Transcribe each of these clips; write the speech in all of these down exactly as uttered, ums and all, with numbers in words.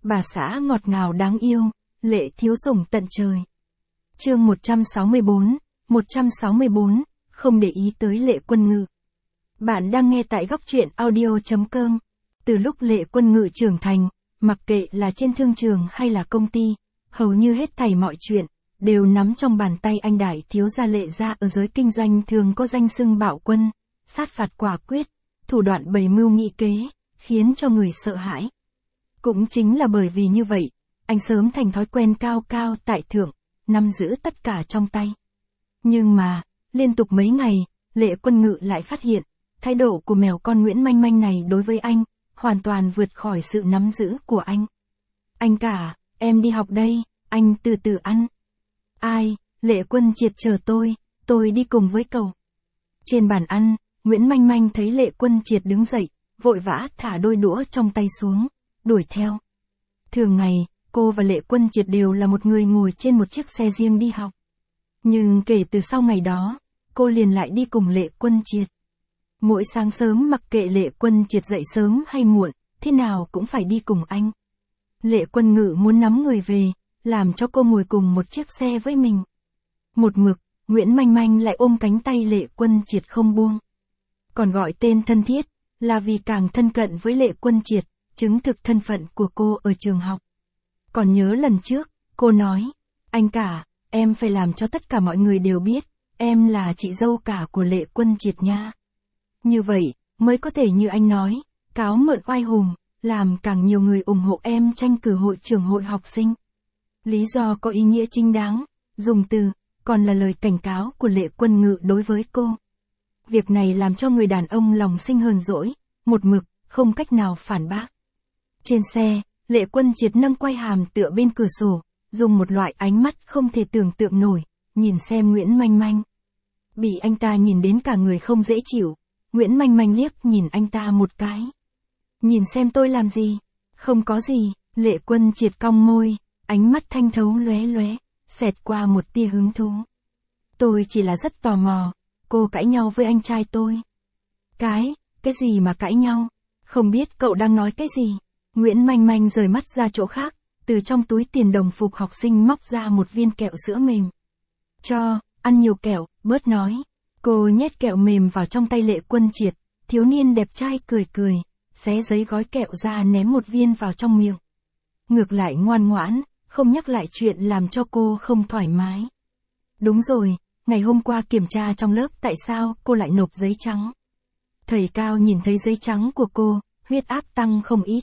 Bà xã ngọt ngào đáng yêu, Lệ thiếu sủng tận trời. Chương một trăm sáu mươi bốn, một trăm sáu mươi bốn, không để ý tới Lệ Quân Ngự. Bạn đang nghe tại góc truyện audio chấm com. Từ lúc Lệ Quân Ngự trưởng thành, mặc kệ là trên thương trường hay là công ty, hầu như hết thảy mọi chuyện đều nắm trong bàn tay anh đại thiếu gia Lệ gia. Ở giới kinh doanh thường có danh xưng bạo quân, sát phạt quả quyết, thủ đoạn bày mưu nghị kế, khiến cho người sợ hãi. Cũng chính là bởi vì như vậy, anh sớm thành thói quen cao cao tại thượng, nắm giữ tất cả trong tay. Nhưng mà, liên tục mấy ngày, Lệ Quân Ngự lại phát hiện, thái độ của mèo con Nguyễn Manh Manh này đối với anh, hoàn toàn vượt khỏi sự nắm giữ của anh. Anh cả, em đi học đây, anh từ từ ăn. Ai, Lệ Quân Triệt chờ tôi, tôi đi cùng với cậu. Trên bàn ăn, Nguyễn Manh Manh thấy Lệ Quân Triệt đứng dậy, vội vã thả đôi đũa trong tay xuống, đuổi theo. Thường ngày, cô và Lệ Quân Triệt đều là một người ngồi trên một chiếc xe riêng đi học. Nhưng kể từ sau ngày đó, cô liền lại đi cùng Lệ Quân Triệt. Mỗi sáng sớm mặc kệ Lệ Quân Triệt dậy sớm hay muộn, thế nào cũng phải đi cùng anh. Lệ Quân Ngự muốn nắm người về, làm cho cô ngồi cùng một chiếc xe với mình. Một mực, Nguyễn Manh Manh lại ôm cánh tay Lệ Quân Triệt không buông. Còn gọi tên thân thiết, là vì càng thân cận với Lệ Quân Triệt, chứng thực thân phận của cô ở trường học. Còn nhớ lần trước, cô nói, anh cả, em phải làm cho tất cả mọi người đều biết, em là chị dâu cả của Lệ Quân Triệt nha. Như vậy, mới có thể như anh nói, cáo mượn oai hùng, làm càng nhiều người ủng hộ em tranh cử hội trưởng hội học sinh. Lý do có ý nghĩa chính đáng, dùng từ, còn là lời cảnh cáo của Lệ Quân Ngự đối với cô. Việc này làm cho người đàn ông lòng sinh hờn dỗi, một mực, không cách nào phản bác. Trên xe, Lệ Quân Triệt nâng quay hàm tựa bên cửa sổ, dùng một loại ánh mắt không thể tưởng tượng nổi, nhìn xem Nguyễn Manh Manh. Bị anh ta nhìn đến cả người không dễ chịu, Nguyễn Manh Manh liếc nhìn anh ta một cái. Nhìn xem tôi làm gì? Không có gì, Lệ Quân Triệt cong môi, ánh mắt thanh thấu lóe lóe, xẹt qua một tia hứng thú. Tôi chỉ là rất tò mò, cô cãi nhau với anh trai tôi. Cái, cái gì mà cãi nhau? Không biết cậu đang nói cái gì? Nguyễn Manh Manh rời mắt ra chỗ khác, từ trong túi tiền đồng phục học sinh móc ra một viên kẹo sữa mềm. Cho, ăn nhiều kẹo, bớt nói. Cô nhét kẹo mềm vào trong tay Lệ Quân Triệt, thiếu niên đẹp trai cười cười, xé giấy gói kẹo ra ném một viên vào trong miệng. Ngược lại ngoan ngoãn, không nhắc lại chuyện làm cho cô không thoải mái. Đúng rồi, ngày hôm qua kiểm tra trong lớp tại sao cô lại nộp giấy trắng. Thầy Cao nhìn thấy giấy trắng của cô, huyết áp tăng không ít.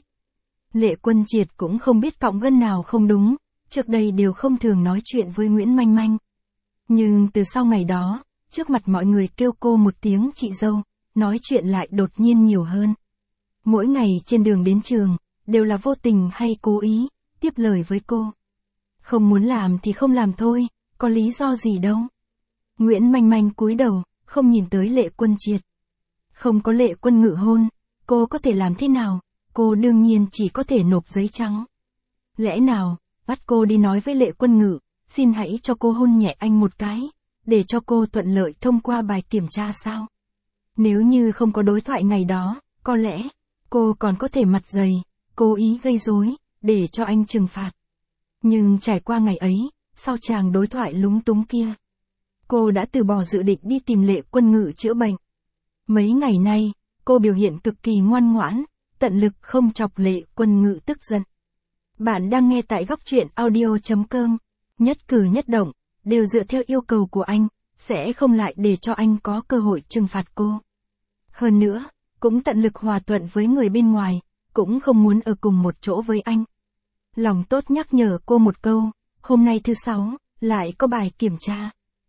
Lệ Quân Triệt cũng không biết cọng gân nào không đúng, trước đây đều không thường nói chuyện với Nguyễn Manh Manh. Nhưng từ sau ngày đó, trước mặt mọi người kêu cô một tiếng chị dâu, nói chuyện lại đột nhiên nhiều hơn. Mỗi ngày trên đường đến trường, đều là vô tình hay cố ý, tiếp lời với cô. Không muốn làm thì không làm thôi, có lý do gì đâu. Nguyễn Manh Manh cúi đầu, không nhìn tới Lệ Quân Triệt. Không có Lệ Quân Ngự hôn, cô có thể làm thế nào? Cô đương nhiên chỉ có thể nộp giấy trắng. Lẽ nào, bắt cô đi nói với Lệ Quân Ngự, xin hãy cho cô hôn nhẹ anh một cái, để cho cô thuận lợi thông qua bài kiểm tra sao? Nếu như không có đối thoại ngày đó, có lẽ, cô còn có thể mặt dày, cố ý gây rối, để cho anh trừng phạt. Nhưng trải qua ngày ấy, sau chàng đối thoại lúng túng kia, cô đã từ bỏ dự định đi tìm Lệ Quân Ngự chữa bệnh. Mấy ngày nay, cô biểu hiện cực kỳ ngoan ngoãn, tận lực không chọc Lệ Quân Ngự tức giận. Bạn đang nghe tại góc truyện audio chấm com, nhất cử nhất động, đều dựa theo yêu cầu của anh, sẽ không lại để cho anh có cơ hội trừng phạt cô. Hơn nữa, cũng tận lực hòa thuận với người bên ngoài, cũng không muốn ở cùng một chỗ với anh. Lòng tốt nhắc nhở cô một câu, hôm nay thứ sáu, lại có bài kiểm tra.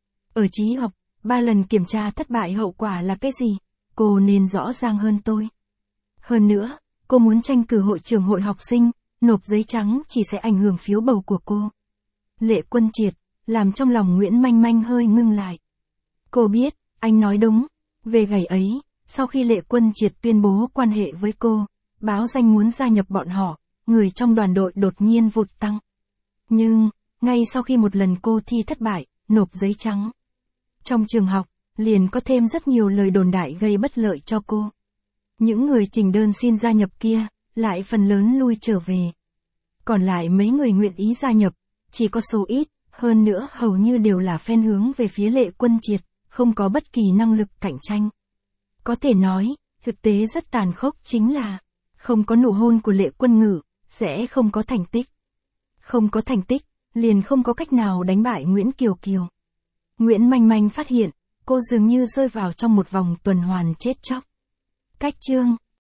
Ở trí học, ba lần kiểm tra thất bại hậu quả là cái gì? Cô nên rõ ràng hơn tôi. Hơn nữa, cô muốn tranh cử hội trưởng hội học sinh, nộp giấy trắng chỉ sẽ ảnh hưởng phiếu bầu của cô. Lệ Quân Triệt, làm trong lòng Nguyễn Manh Manh hơi ngưng lại. Cô biết, anh nói đúng. Về ngày ấy, sau khi Lệ Quân Triệt tuyên bố quan hệ với cô, báo danh muốn gia nhập bọn họ, người trong đoàn đội đột nhiên vụt tăng. Nhưng, ngay sau khi một lần cô thi thất bại, nộp giấy trắng. Trong trường học, liền có thêm rất nhiều lời đồn đại gây bất lợi cho cô. Những người trình đơn xin gia nhập kia, lại phần lớn lui trở về. Còn lại mấy người nguyện ý gia nhập, chỉ có số ít, hơn nữa hầu như đều là fan hướng về phía Lệ Quân Triệt, không có bất kỳ năng lực cạnh tranh. Có thể nói, thực tế rất tàn khốc chính là, không có nụ hôn của Lệ Quân Ngự, sẽ không có thành tích. Không có thành tích, liền không có cách nào đánh bại Nguyễn Kiều Kiều. Nguyễn Manh Manh phát hiện, cô dường như rơi vào trong một vòng tuần hoàn chết chóc. Cách chương